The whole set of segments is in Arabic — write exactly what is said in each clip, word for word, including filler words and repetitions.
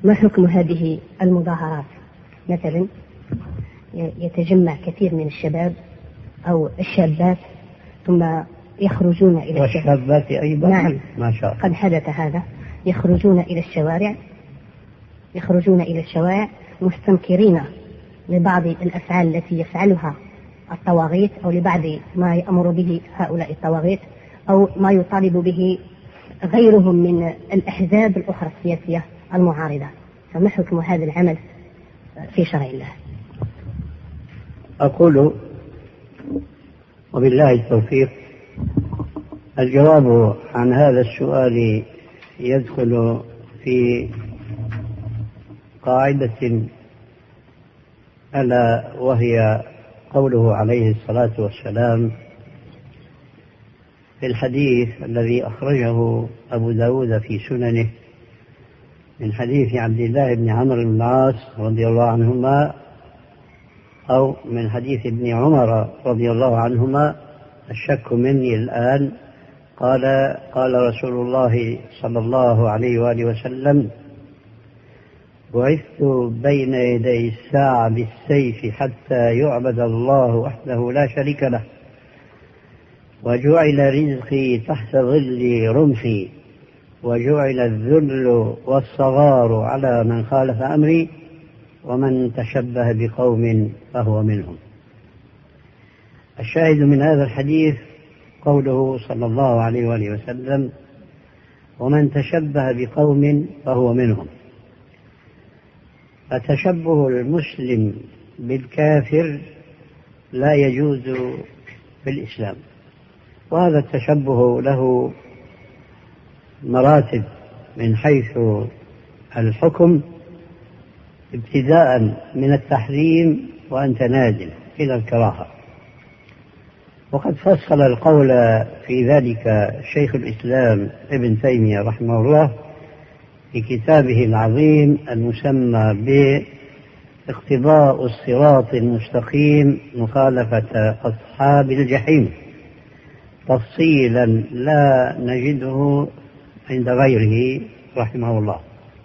ما حكم هذه المظاهرات؟ مثلا يتجمع كثير من الشباب أو الشابات ثم يخرجون إلى والشابات أيضا. نعم، ما شاء الله. قد حدث هذا، يخرجون إلى الشوارع يخرجون إلى الشوارع مستنكرين لبعض الأفعال التي يفعلها الطواغيت، أو لبعض ما يأمر به هؤلاء الطواغيت، أو ما يطالب به غيرهم من الأحزاب الأخرى السياسية المعارضة. فما حكم هذا العمل في شرع الله؟ أقول وبالله التوفيق، الجواب عن هذا السؤال يدخل في قاعدة ألا وهي قوله عليه الصلاة والسلام في الحديث الذي أخرجه أبو داود في سننه من حديث عبد الله بن عمرو بن العاص رضي الله عنهما، أو من حديث ابن عمر رضي الله عنهما، الشك مني الآن، قال قال رسول الله صلى الله عليه وآله وسلم: بعثت بين يدي الساعة بالسيف حتى يعبد الله وحده لا شريك له، وجعل رزقي تحت ظل رمحي، وجعل الذل والصغار على من خالف أمري، ومن تشبه بقوم فهو منهم. الشاهد من هذا الحديث قوله صلى الله عليه وآله وسلم: ومن تشبه بقوم فهو منهم. فتشبه المسلم بالكافر لا يجوز في الإسلام، وهذا التشبه له مراتب من حيث الحكم، ابتداء من التحريم وأنت نازل إلى الكراهة. وقد فصل القول في ذلك شيخ الإسلام ابن تيمية رحمه الله في كتابه العظيم المسمى باقتضاء الصراط المستقيم مخالفة أصحاب الجحيم، تفصيلا لا نجده عند غيره رحمه الله.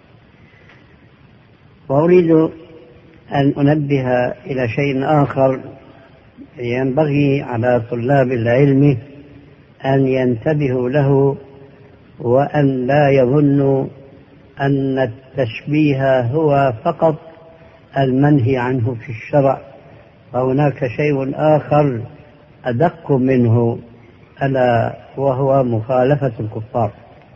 وأريد أن أنبه إلى شيء آخر ينبغي على طلاب العلم أن ينتبهوا له، وأن لا يظنوا أن التشبيه هو فقط المنهي عنه في الشرع، فهناك شيء آخر أدق منه، ألا وهو مخالفة الكفار.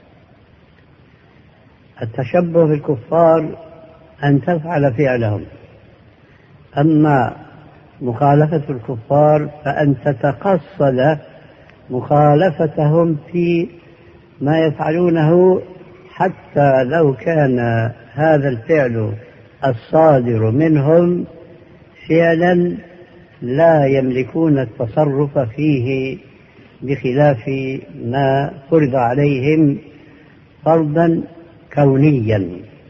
التشبه بالكفار أن تفعل فعلهم، أما مخالفة الكفار فأن تتقصد مخالفتهم في ما يفعلونه، حتى لو كان هذا الفعل الصادر منهم فعلا لا يملكون التصرف فيه بخلاف ما فرض عليهم فرضا كونيا،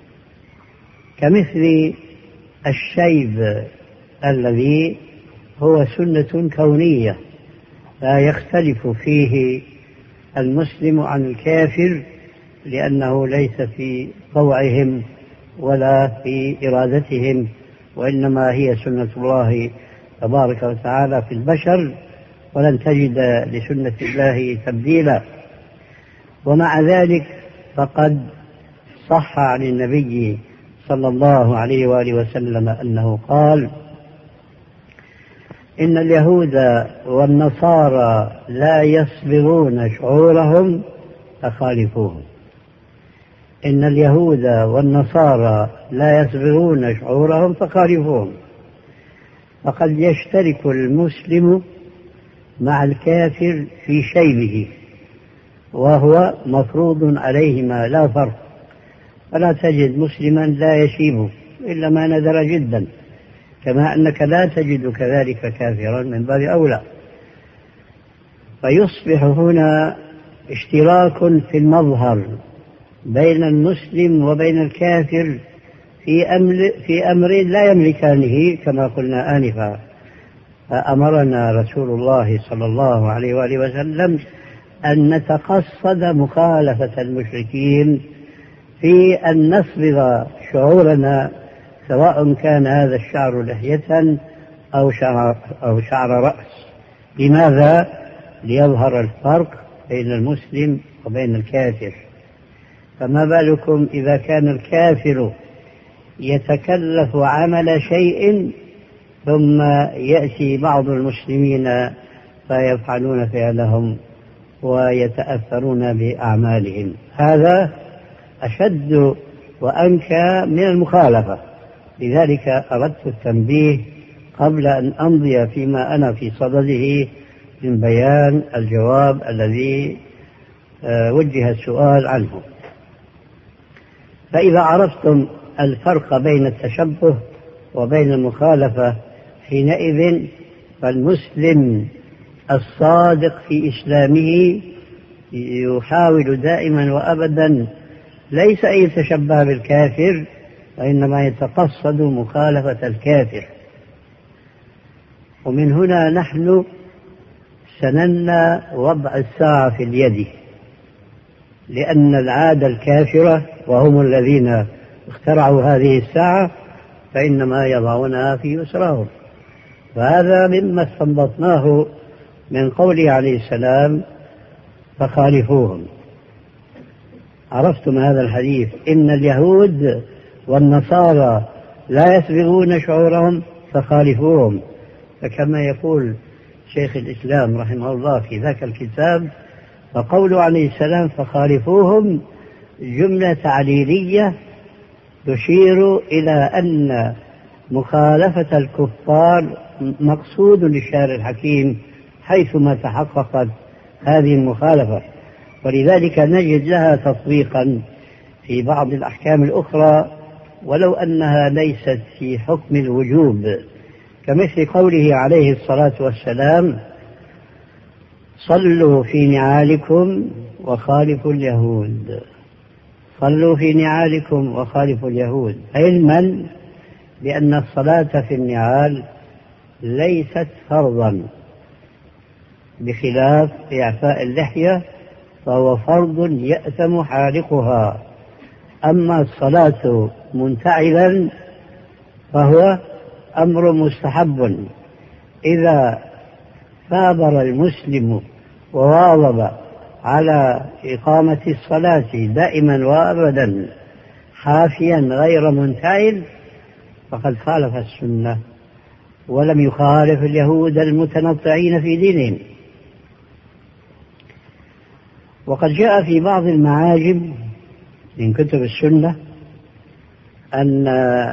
كمثل الشيب الذي هو سنة كونية لا يختلف فيه المسلم عن الكافر، لأنه ليس في طوعهم ولا في إرادتهم، وإنما هي سنة الله تبارك وتعالى في البشر، ولن تجد لسنة الله تبديلا. ومع ذلك فقد صح عن النبي صلى الله عليه وآله وسلم أنه قال: إن اليهود والنصارى لا يصبرون شعورهم فخالفوهم. إن اليهود والنصارى لا يصبرون شعورهم فخالفوهم. فقد يشترك المسلم مع الكافر في شيبه، وهو مفروض عليهما لا فرق، فلا تجد مسلما لا يشيب إلا ما نذر جدا، كما أنك لا تجد كذلك كافرا من باب أولى. فيصبح هنا اشتراك في المظهر بين المسلم وبين الكافر في أمر, في أمر لا يملكانه كما قلنا آنفا. فأمرنا رسول الله صلى الله عليه وآله وسلم أن نتقصد مخالفة المشركين في أن نصبغ شعورنا، سواء كان هذا الشعر لحية أو شعر, أو شعر رأس. لماذا؟ ليظهر الفرق بين المسلم وبين الكافر. فما بالكم إذا كان الكافر يتكلف عمل شيء ثم يأتي بعض المسلمين فيفعلون فعلهم ويتأثرون بأعمالهم. هذا أشد وأنكى من المخالفة. لذلك أردت التنبيه قبل أن أمضي فيما أنا في صدده من بيان الجواب الذي وجه السؤال عنه. فإذا عرفتم الفرق بين التشبه وبين المخالفة، حينئذ فالمسلم الصادق في إسلامه يحاول دائما وأبدا ليس أن يتشبه بالكافر، وإنما يتقصد مخالفة الكافر. ومن هنا نحن سننا وضع الساعة في اليد، لأن العادة الكافرة وهم الذين اخترعوا هذه الساعة فإنما يضعونها في يسرهم. فهذا مما استنبطناه من قوله عليه السلام فخالفوهم. عرفتم هذا الحديث؟ إن اليهود والنصارى لا يسبغون شعورهم فخالفوهم. فكما يقول شيخ الإسلام رحمه الله في ذاك الكتاب، فقوله عليه السلام فخالفوهم جملة تعليلية تشير إلى أن مخالفة الكفار مقصود للشارع الحكيم حيثما تحققت هذه المخالفة، ولذلك نجد لها تطبيقا في بعض الأحكام الأخرى ولو أنها ليست في حكم الوجوب، كمثل قوله عليه الصلاة والسلام صلوا في نعالكم وخالفوا اليهود. صلوا في نعالكم وخالفوا اليهود، علما بأن الصلاة في النعال ليست فرضا، بخلاف إعفاء اللحية فهو فرض يأثم حالقها. أما الصلاة منتعلا فهو أمر مستحب. إذا ثابر المسلم وواظب على إقامة الصلاة دائما وأبدا حافيا غير منتعل فقد خالف السنة ولم يخالف اليهود المتنطعين في دينهم. وقد جاء في بعض المعاجم من كتب السنة أن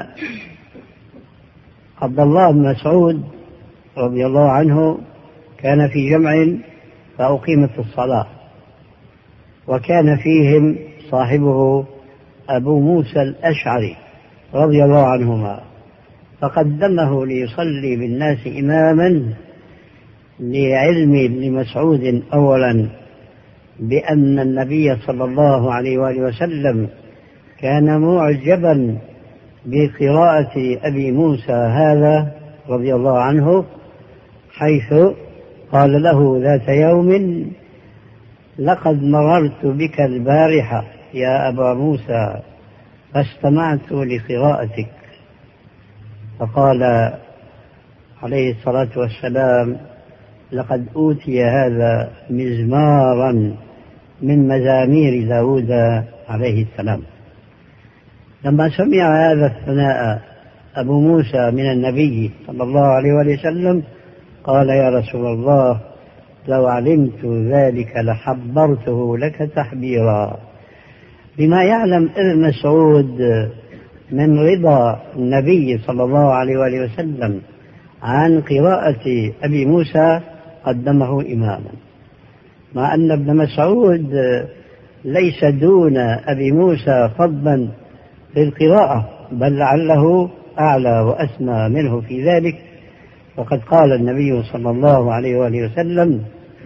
عبد الله بن مسعود رضي الله عنه كان في جمع فأقيمت الصلاة، وكان فيهم صاحبه أبو موسى الأشعري رضي الله عنهما، فقدمه ليصلي بالناس إماما لعلم ابن مسعود أولا بأن النبي صلى الله عليه وآله وسلم كان معجبا بقراءة أبي موسى هذا رضي الله عنه، حيث قال له ذات يوم لقد مررت بك البارحة يا أبا موسى فاستمعت لقراءتك، فقال عليه الصلاة والسلام لقد أوتي هذا مزمارا من مزامير داود عليه السلام. لما سمع هذا الثناء أبو موسى من النبي صلى الله عليه وسلم قال يا رسول الله لو علمت ذلك لحبرته لك تحبيرا. بما يعلم ابن مسعود من رضا النبي صلى الله عليه وآله وسلم عن قراءة أبي موسى قدمه إماما، مع أن ابن مسعود ليس دون أبي موسى فضلا في القراءة، بل لعله أعلى وأسمى منه في ذلك. وقد قال النبي صلى الله عليه وآله وسلم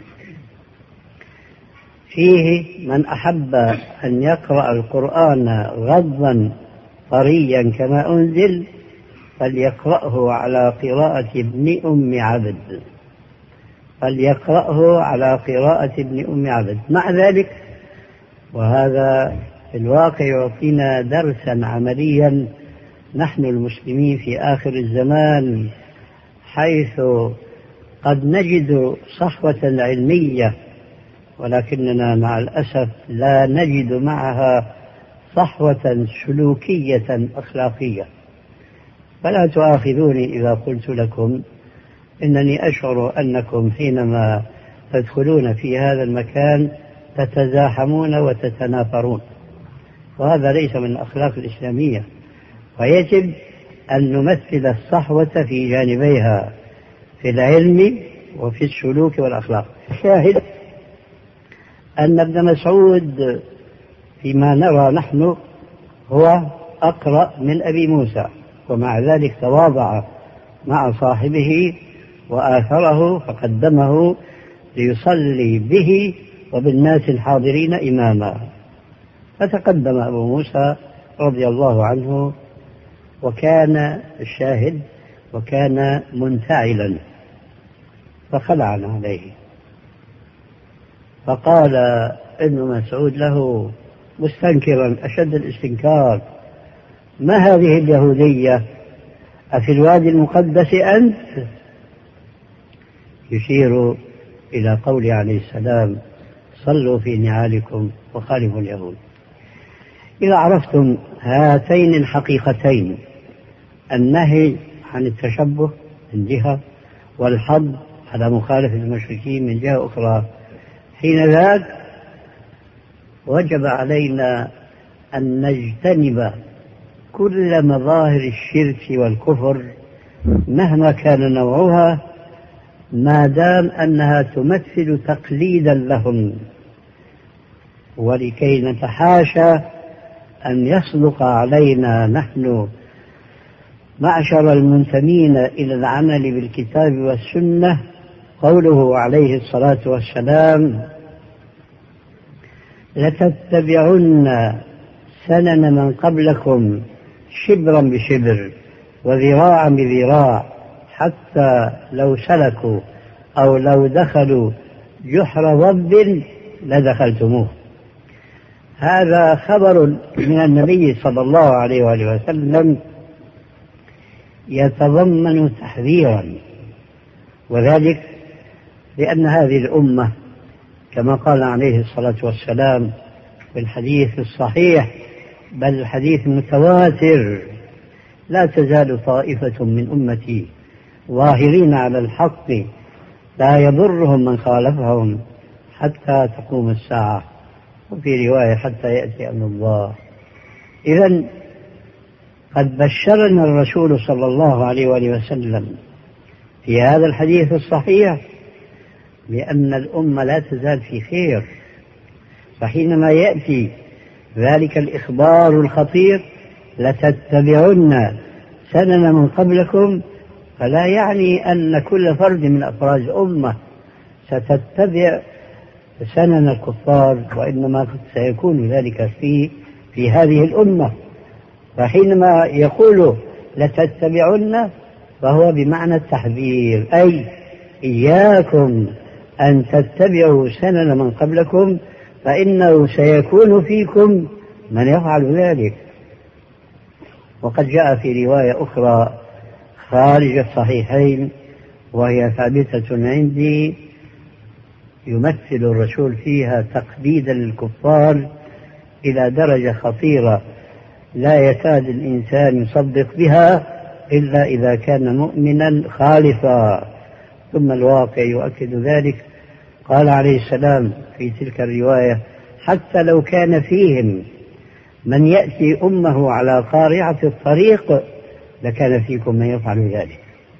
فيه من أحب أن يقرأ القرآن غضا طريا كما أنزل فليقرأه على قراءة ابن أم عبد فليقرأه على قراءة ابن أم عبد. مع ذلك وهذا في الواقع يعطينا درسا عمليا نحن المسلمين في آخر الزمان، حيث قد نجد صحوة علمية ولكننا مع الأسف لا نجد معها صحوة سلوكية أخلاقية. فلا تؤاخذوني إذا قلت لكم إنني أشعر أنكم حينما تدخلون في هذا المكان تتزاحمون وتتنافرون، وهذا ليس من الأخلاق الإسلامية، ويجب أن نمثل الصحوة في جانبيها في العلم وفي السلوك والأخلاق. شاهد أن ابن مسعود فيما نرى نحن هو أقرأ من أبي موسى، ومع ذلك تواضع مع صاحبه وآثره فقدمه ليصلي به وبالناس الحاضرين إماما. فتقدم أبو موسى رضي الله عنه وكان الشاهد وكان منتعلا، فخلع عليه، فقال ابن مسعود له مستنكرا أشد الاستنكار: ما هذه اليهودية؟ أفي الوادي المقدس أنت؟ يشير إلى قول عليه السلام: صلوا في نعالكم وخالفوا اليهود. إذا عرفتم هاتين الحقيقتين، النهي عن التشبه من جهة والحض على مخالفة المشركين من جهة أخرى، حين ذاك وجب علينا أن نجتنب كل مظاهر الشرك والكفر مهما كان نوعها، ما دام أنها تمثل تقليدا لهم، ولكي نتحاشى أن يصدق علينا نحن معشر المنتمين إلى العمل بالكتاب والسنة قوله عليه الصلاة والسلام: لتتبعن سنن من قبلكم شبرا بشبر وذراعا بذراع حتى لو سلكوا أو لو دخلوا جحر ضب لدخلتموه. هذا خبر من النبي صلى الله عليه وآله وسلم يتضمن تحذيرا، وذلك لأن هذه الأمة كما قال عليه الصلاة والسلام في الحديث الصحيح بل الحديث المتواتر: لا تزال طائفة من أمتي ظاهرين على الحق لا يضرهم من خالفهم حتى تقوم الساعة، وفي رواية حتى يأتي أمر الله. إذن قد بشرنا الرسول صلى الله عليه وآله وسلم في هذا الحديث الصحيح بأن الأمة لا تزال في خير، فحينما يأتي ذلك الإخبار الخطير: لتتبعن سنن من قبلكم، فلا يعني أن كل فرد من أفراد الأمة ستتبع سنن الكفار، وإنما سيكون ذلك في في هذه الأمة. فحينما يقول لتتبعن فهو بمعنى التحذير، أي إياكم أن تتبعوا سنن من قبلكم فإنه سيكون فيكم من يفعل ذلك. وقد جاء في رواية أخرى خارج الصحيحين وهي ثابتة عندي يمثل الرسول فيها تقليدا للكفار إلى درجة خطيرة لا يكاد الإنسان يصدق بها إلا إذا كان مؤمنا خالصا، ثم الواقع يؤكد ذلك. قال عليه السلام في تلك الرواية: حتى لو كان فيهم من يأتي أمه على قارعة الطريق لكان فيكم من يفعل ذلك.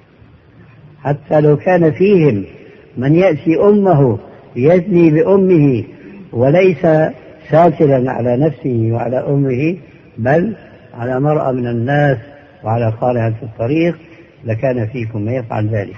حتى لو كان فيهم من يأتي أمه يزني بأمه وليس ساتلا على نفسه وعلى أمه بل على مرأى من الناس وعلى قارعة الطريق لكان فيكم من يفعل ذلك.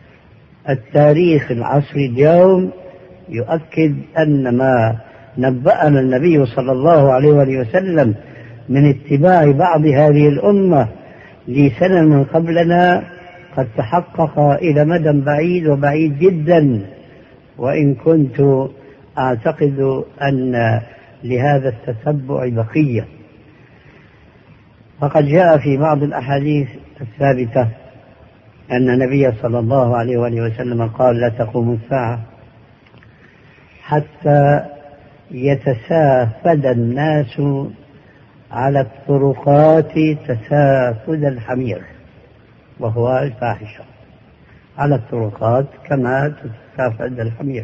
التاريخ العصري اليوم يؤكد أن ما نبأنا النبي صلى الله عليه وآله وسلم من اتباع بعض هذه الأمة لسنن من قبلنا قد تحقق إلى مدى بعيد وبعيد جدا، وإن كنت أعتقد أن لهذا التتبع بقية. فقد جاء في بعض الأحاديث الثابتة أن النبي صلى الله عليه وآله وسلم قال: لا تقوم الساعة حتى يتسافد الناس على الطرقات تسافد الحمير، وهو الفاحشة، على الطرقات كما تتسافد الحمير.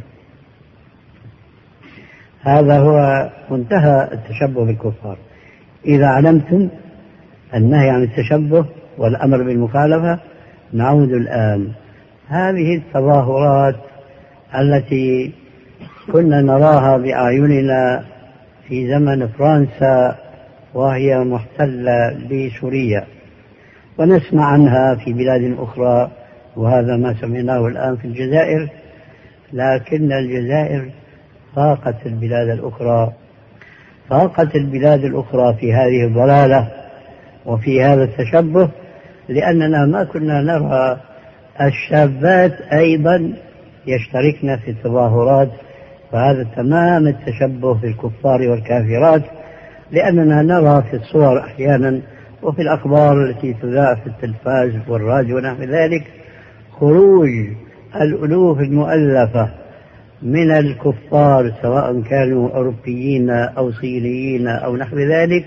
هذا هو منتهى التشبه بالكفار. إذا علمتم النهي عن التشبه والأمر بالمخالفة، نعود الآن. هذه التظاهرات التي كنا نراها بأعيننا في زمن فرنسا وهي محتلة لسوريا، ونسمع عنها في بلاد أخرى، وهذا ما سمعناه الآن في الجزائر، لكن الجزائر فاقت البلاد الأخرى، فاقت البلاد الأخرى في هذه الضلالة وفي هذا التشبه، لأننا ما كنا نرى الشابات أيضا يشتركن في التظاهرات، فهذا تمام التشبه بالكفار والكافرات، لأننا نرى في الصور أحيانا وفي الأخبار التي تذاع في التلفاز والراديو ونحو ذلك خروج الألوف المؤلفة من الكفار، سواء كانوا أوروبيين أو صينيين أو نحو ذلك.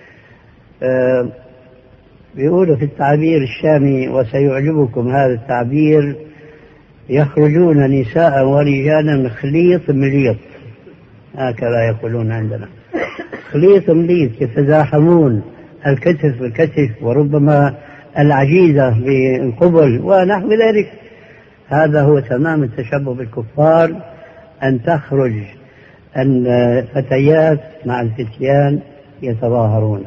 آه بيقولوا في التعبير الشامي، وسيعجبكم هذا التعبير: يخرجون نساء ورجالا خليط مليط، هكذا يقولون عندنا، خليط مليط، يتزاحمون الكتف بالكتف، وربما العجيزة بالقبل ونحو ذلك. هذا هو تمام التشبه بالكفار، أن تخرج الفتيات مع الفتيان يتظاهرون.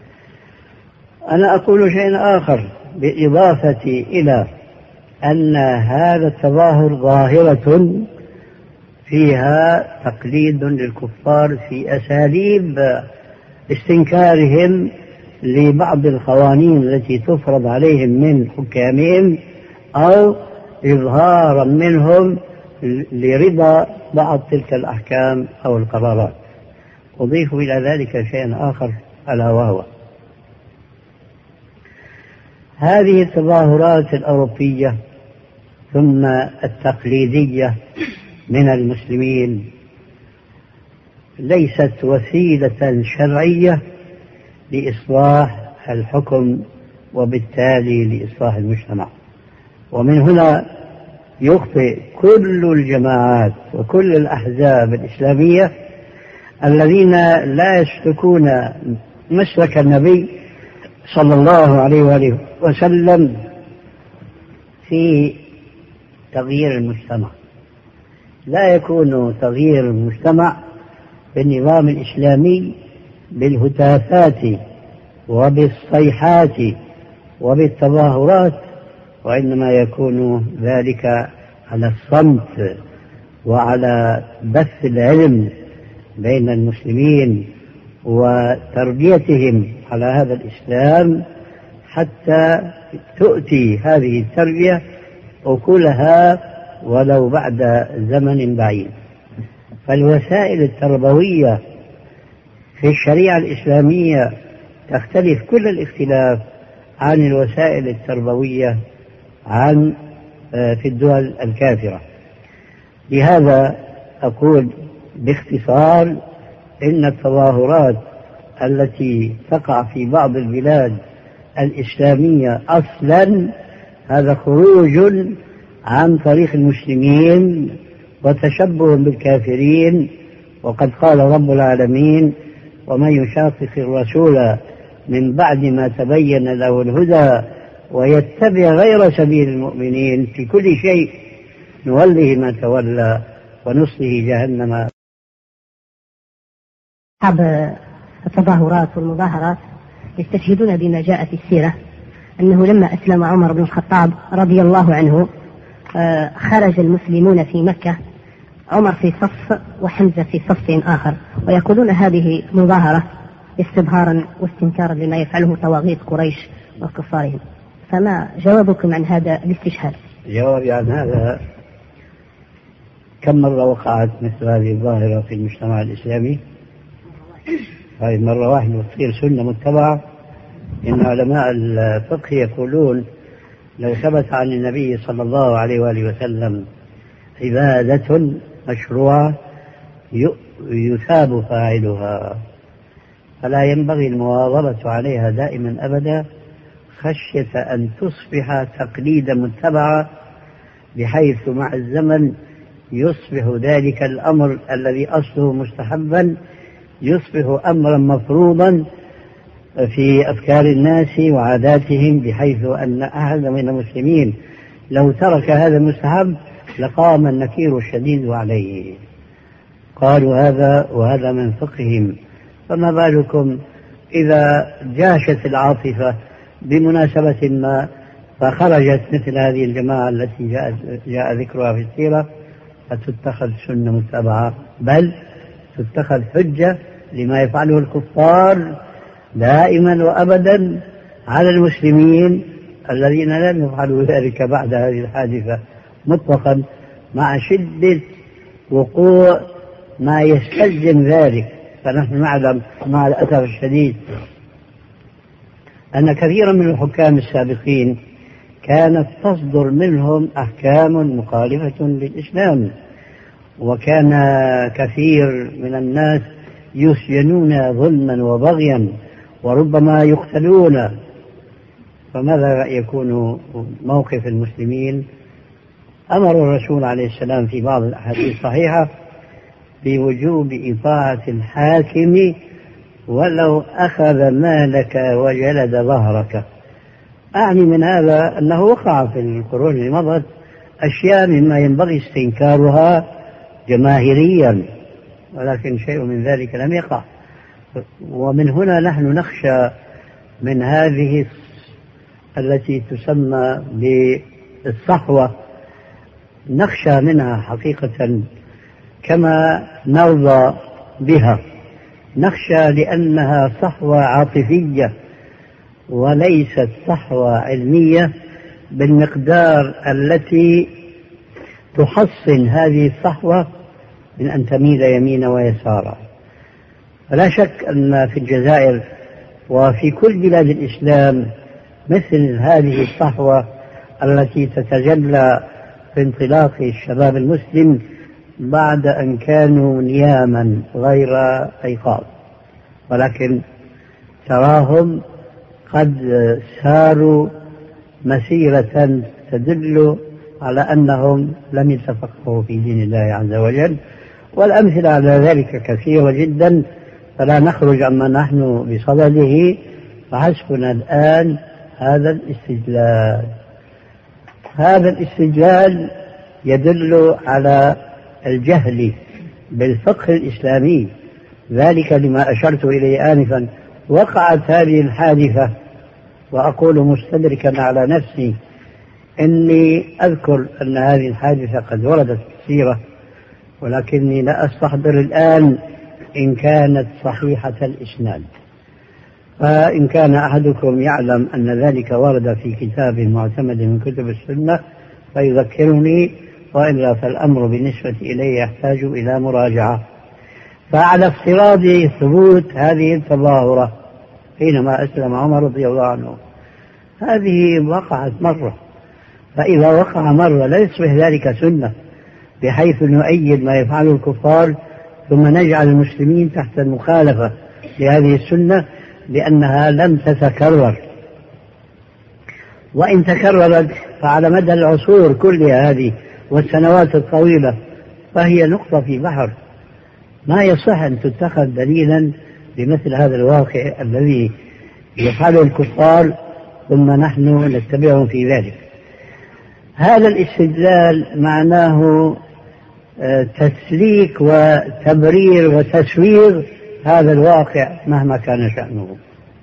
أنا أقول شيء آخر بالإضافة إلى أن هذا التظاهر ظاهرة فيها تقليد للكفار في أساليب استنكارهم لبعض القوانين التي تفرض عليهم من حكامهم، أو إظهارا منهم لرضا بعض تلك الأحكام أو القرارات. أضيف إلى ذلك شيئا آخر، ألا وهو هذه التظاهرات الأوروبية ثم التقليدية من المسلمين ليست وسيلة شرعية لإصلاح الحكم وبالتالي لإصلاح المجتمع. ومن هنا يخطئ كل الجماعات وكل الأحزاب الإسلامية الذين لا يسلكون مسلك النبي صلى الله عليه وآله وسلم في تغيير المجتمع. لا يكون تغيير المجتمع بالنظام الإسلامي بالهتافات وبالصيحات وبالتظاهرات، وإنما يكون ذلك على الصمت وعلى بث العلم بين المسلمين وتربيتهم على هذا الإسلام، حتى تؤتي هذه التربية أكلها ولو بعد زمن بعيد. فالوسائل التربوية في الشريعة الإسلامية تختلف كل الاختلاف عن الوسائل التربوية عن في الدول الكافرة. لهذا أقول باختصار إن التظاهرات التي تقع في بعض البلاد الإسلامية أصلا هذا خروج عن طريق المسلمين وتشبه بالكافرين. وقد قال رب العالمين: ومن يشاقق الرسول من بعد ما تبين له الهدى ويتبع غير سبيل المؤمنين في كل شيء نوله ما تولى ونصله جهنم. أصحاب التظاهرات والمظاهرات يستشهدون بما جاء في السيرة أنه لما أسلم عمر بن الخطاب رضي الله عنه خرج المسلمون في مكة، عمر في صف وحمزة في صف آخر، ويقولون هذه مظاهرة استظهارا واستنكارا لما يفعله طواغيت قريش وكفارهم. فما جوابكم عن هذا الاستشهاد؟ جوابي عن هذا: كم مرة وقعت مثل هذه الظاهرة في المجتمع الإسلامي؟ هاي مرة واحدة وتصير سنة متبعة. إن علماء الفقه يقولون لو ثبت عن النبي صلى الله عليه وآله وسلم عبادة مشروعة يثاب فاعلها، فلا ينبغي المواظبة عليها دائما أبدا خشية أن تصبح تقليدا متبعة، بحيث مع الزمن يصبح ذلك الأمر الذي أصله مستحبا يصبح أمرا مفروضا في أفكار الناس وعاداتهم، بحيث أن أحد من المسلمين لو ترك هذا المستحب لقام النكير الشديد عليه. قالوا هذا وهذا من فقههم، فما بالكم إذا جاشت العاطفة بمناسبة ما فخرجت مثل هذه الجماعة التي جاء, جاء ذكرها في السيرة، فتتخذ سنة متبعة، بل تتخذ حجة لما يفعله الكفار دائما وأبدا على المسلمين الذين لم يفعلوا ذلك بعد هذه الحادثة مطلقا، مع شدة وقوع ما يستلزم ذلك. فنحن نعلم مع الأسف الشديد أن كثيرا من الحكام السابقين كانت تصدر منهم أحكام مخالفة للإسلام، وكان كثير من الناس يسجنون ظلما وبغيا وربما يقتلون. فماذا يكون موقف المسلمين؟ أمر الرسول عليه السلام في بعض الأحاديث الصحيحة بوجوب إطاعة الحاكم ولو أخذ مالك وجلد ظهرك. أعني من هذا أنه وقع في القرون اللي مضت أشياء مما ينبغي استنكارها جماهيريا، ولكن شيء من ذلك لم يقع. ومن هنا نحن نخشى من هذه التي تسمى بالصحوة، نخشى منها حقيقة كما نرضى بها، نخشى لأنها صحوة عاطفية وليست صحوة علمية بالمقدار التي تحصن هذه الصحوة من أن تميل يمينا ويسارا. فلا شك أن في الجزائر وفي كل بلاد الإسلام مثل هذه الصحوة التي تتجلى في انطلاق الشباب المسلم بعد أن كانوا نياما غير أيقاظ، ولكن تراهم قد ساروا مسيرة تدل على أنهم لم يتفقهوا في دين الله عز وجل، والأمثلة على ذلك كثيرة جدا، فلا نخرج عما نحن بصدده. فحسبنا الآن هذا الاستدلال، هذا الاستدلال يدل على الجهل بالفقه الإسلامي، ذلك لما أشرت إليه آنفا. وقعت هذه الحادثة، وأقول مستدركا على نفسي إني أذكر أن هذه الحادثة قد وردت في السيرة، ولكني لا أستحضر الآن إن كانت صحيحة الإسناد. فإن كان أحدكم يعلم أن ذلك ورد في كتاب معتمد من كتب السنة فيذكرني، وإلا فالأمر بالنسبة إليه يحتاج إلى مراجعة. فعلى افتراض ثبوت هذه التظاهرة حينما أسلم عمر رضي الله عنه، هذه وقعت مرة، فإذا وقع مرة لا يصبح ذلك سنة بحيث نؤيد ما يفعله الكفار ثم نجعل المسلمين تحت المخالفة لهذه السنة لأنها لم تتكرر. وإن تكررت فعلى مدى العصور كلها هذه والسنوات الطويلة فهي نقطة في بحر، ما يصح أن تتخذ دليلا بمثل هذا الواقع الذي يفعله الكفار ثم نحن نتبعهم في ذلك. هذا الاستدلال معناه تسليك وتبرير وتسوير هذا الواقع مهما كان شأنه.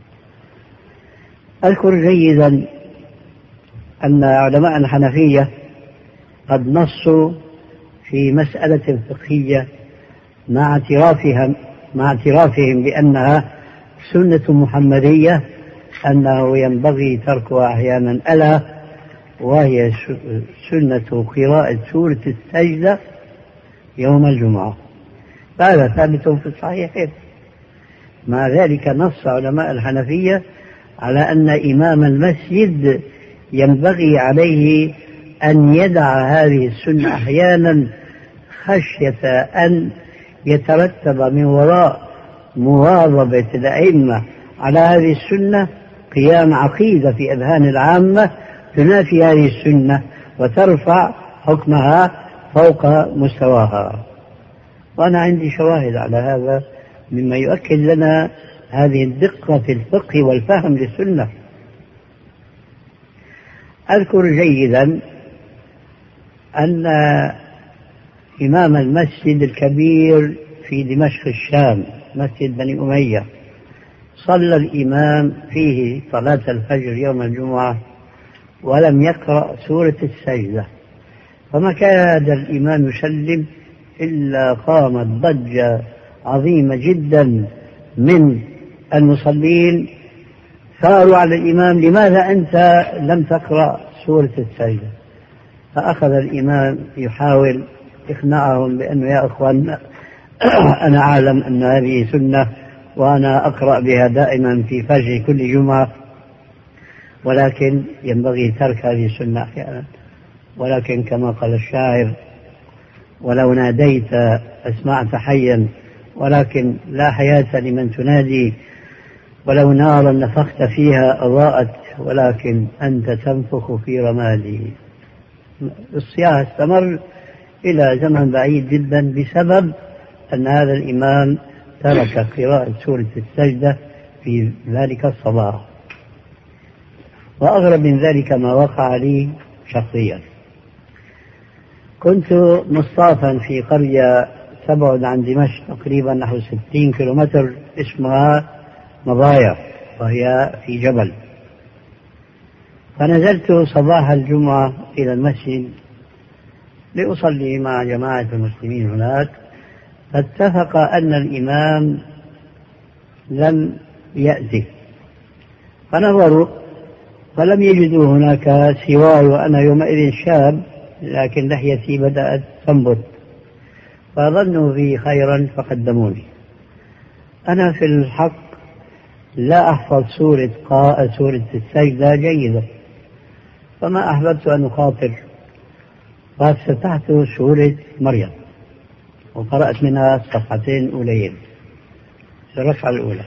أذكر جيدا أن علماء الحنفية قد نصوا في مسألة فقهية مع اعترافهم مع اعترافهم بأنها سنة محمدية أنه ينبغي تركها أحيانا، ألا وهي سنة قراءة سورة السجدة يوم الجمعة. هذا ثابت في الصحيحين. مع ذلك نص علماء الحنفية على أن إمام المسجد ينبغي عليه أن يدع هذه السنة أحيانا خشية أن يترتب من وراء مواظبة الأئمة على هذه السنة قيام عقيدة في أذهان العامة تنافي هذه السنة وترفع حكمها فوق مستواها. وأنا عندي شواهد على هذا مما يؤكد لنا هذه الدقة في الفقه والفهم للسنة. أذكر جيدا أن إمام المسجد الكبير في دمشق الشام مسجد بني أمية صلى الإمام فيه صلاة الفجر يوم الجمعة ولم يقرأ سورة السجدة، فما كاد الإمام يسلم إلا قامت ضجة عظيمة جدا من المصلين ثاروا على الإمام: لماذا أنت لم تقرأ سورة السجدة؟ فأخذ الإمام يحاول إقناعهم بأنه يا أخوان أنا أعلم أن هذه سنة وأنا أقرأ بها دائما في فجر كل جمعة، ولكن ينبغي ترك هذه السنة أحيانا، ولكن كما قال الشاعر: ولو ناديت أسمعت حيا ولكن لا حياة لمن تنادي، ولو نارا نفخت فيها أضاءت ولكن أنت تنفخ في رمادي. الصياح استمر إلى زمن بعيد جدا بسبب أن هذا الإمام ترك قراءة سورة السجدة في ذلك الصباح. وأغرب من ذلك ما وقع لي شخصيا. كنت مصطافا في قرية تبعد عن دمشق تقريبا نحو ستين كيلومتر اسمها مضايا، وهي في جبل. فنزلت صباح الجمعة إلى المسجد لأصلي مع جماعة المسلمين هناك، فاتفق أن الإمام لم يأتي، فنظروا فلم يجدوا هناك سواي، وأنا يومئذ شاب لكن لحيتي بدأت تنبت، فظنوا بي خيرا فقدموني. أنا في الحق لا أحفظ سورة قاء سورة السجدة جيدة، فما أحببت أن أخاطر، فافتتحت سورة مريم وقرأت منها صفحتين أوليين في الركعة الأولى.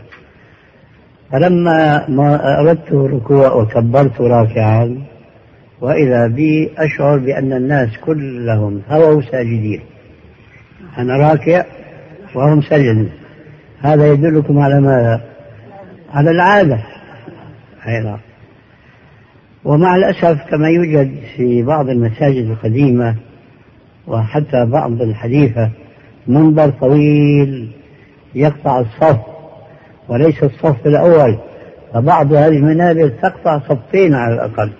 فلما ما أردت ركوع وكبرت راكعا وإذا بي أشعر بأن الناس كلهم هووا ساجدين، أنا راكع وهم سجدوا. هذا يدلكم على ماذا؟ على العادة. أيضا. ومع الأسف كما يوجد في بعض المساجد القديمة وحتى بعض الحديثة منبر طويل يقطع الصف وليس الصف الأول، فبعض هذه المنابر تقطع صفين على الأقل.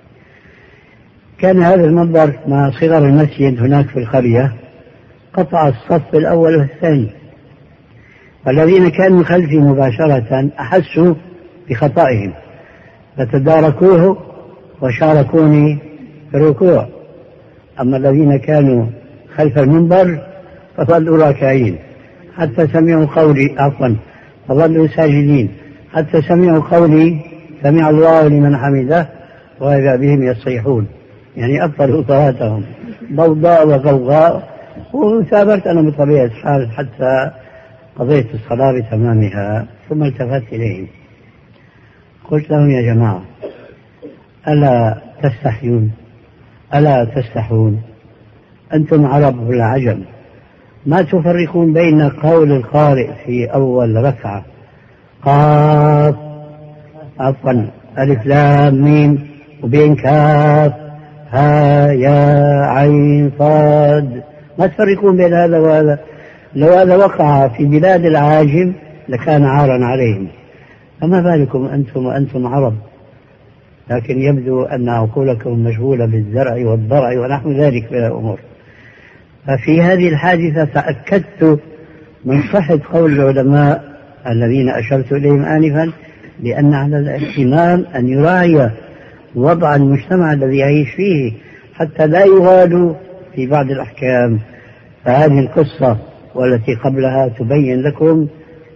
كان هذا المنبر مع صغر المسجد هناك في القرية قطع الصف الأول والثاني، فالذين كانوا خلفي مباشرة أحسوا بخطئهم فتداركوه وشاركوني في الركوع، أما الذين كانوا خلف المنبر فظلوا راكعين حتى سمعوا قولي عفوا فظلوا ساجدين حتى سمعوا قولي سمع الله لمن حمده، وإذا بهم يصيحون، يعني أبطلوا صلاتهم ضوضاء وغوغاء. وثابرت أنا بطبيعة الحال حتى قضيت الصلاة بتمامها، ثم التفت إليهم قلت لهم: يا جماعة ألا تستحيون؟ ألا تستحون؟ أنتم عرب ولا عجم؟ ما تفرقون بين قول القارئ في أول ركعة قاف عفوا ألف لام ميم وبين كاف ها يا عين صاد، ما تفرقون بين هذا وهذا؟ لو هذا وقع في بلاد العاجم لكان عارا عليهم، فما بالكم أنتم وأنتم عرب؟ لكن يبدو أن عقولكم مشغولة بالزرع والضرع ونحو ذلك من الأمور. ففي هذه الحادثة تأكدت من صحة قول العلماء الذين أشرت إليهم آنفا، لأن على الإمام أن يراعي وضع المجتمع الذي يعيش فيه حتى لا يغالوا في بعض الأحكام. فهذه القصة والتي قبلها تبين لكم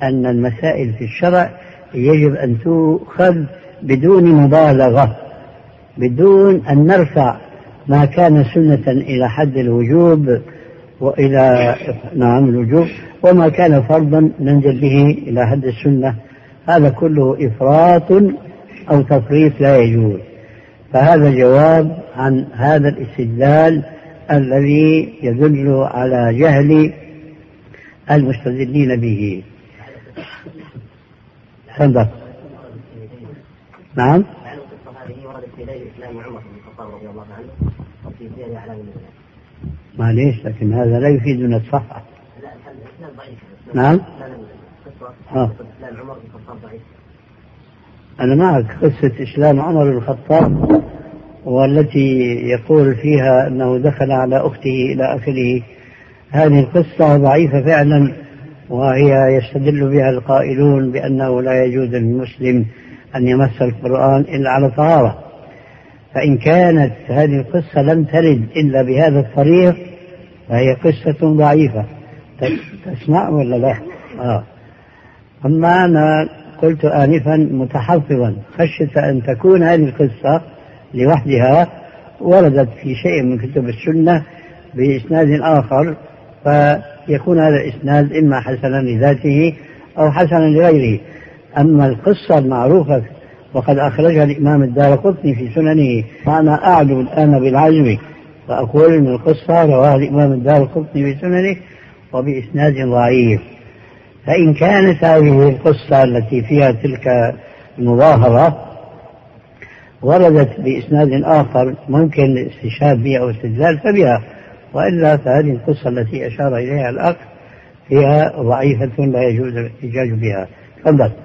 أن المسائل في الشرع يجب أن تؤخذ بدون مبالغة، بدون أن نرفع ما كان سنة إلى حد الوجوب وإلى نعم الوجوب، وما كان فرضا ننزل به إلى حد السنة. هذا كله إفراط أو تفريط لا يجوز. فهذا جواب عن هذا الاستدلال الذي يدل على جهل المستدلين به. تفضل. نعم. معليش، لكن هذا لا يفيدنا الصحة. نعم. آه. أنا معك قصة إسلام عمر بن الخطاب والتي يقول فيها أنه دخل على أخته إلى آخره. هذه القصة ضعيفة فعلا، وهي يستدل بها القائلون بأنه لا يجوز للمسلم أن يمس القرآن إلا على طهارة. فإن كانت هذه القصة لم ترد إلا بهذا الطريق فهي قصة ضعيفة. تسمع ولا لا؟ آه. أما أنا قلت آنفا متحفظا خشية أن تكون هذه القصة لوحدها وردت في شيء من كتب السنة بإسناد آخر، فيكون هذا الإسناد إما حسنا لذاته أو حسنا لغيره. أما القصة المعروفة وقد أخرجها الإمام الدارقطني في سننه، فأنا أعلو الآن بالعزم فأقول أن القصة رواها الإمام الدارقطني في سننه وبإسناد ضعيف. فإن كانت هذه القصة التي فيها تلك المظاهرة وردت بإسناد آخر ممكن الاستشهاد بها أو استدلال فبها، وإلا فهذه القصة التي أشار إليها الأخ فيها ضعيفة لا يجوز الاحتجاج بها. تفضل.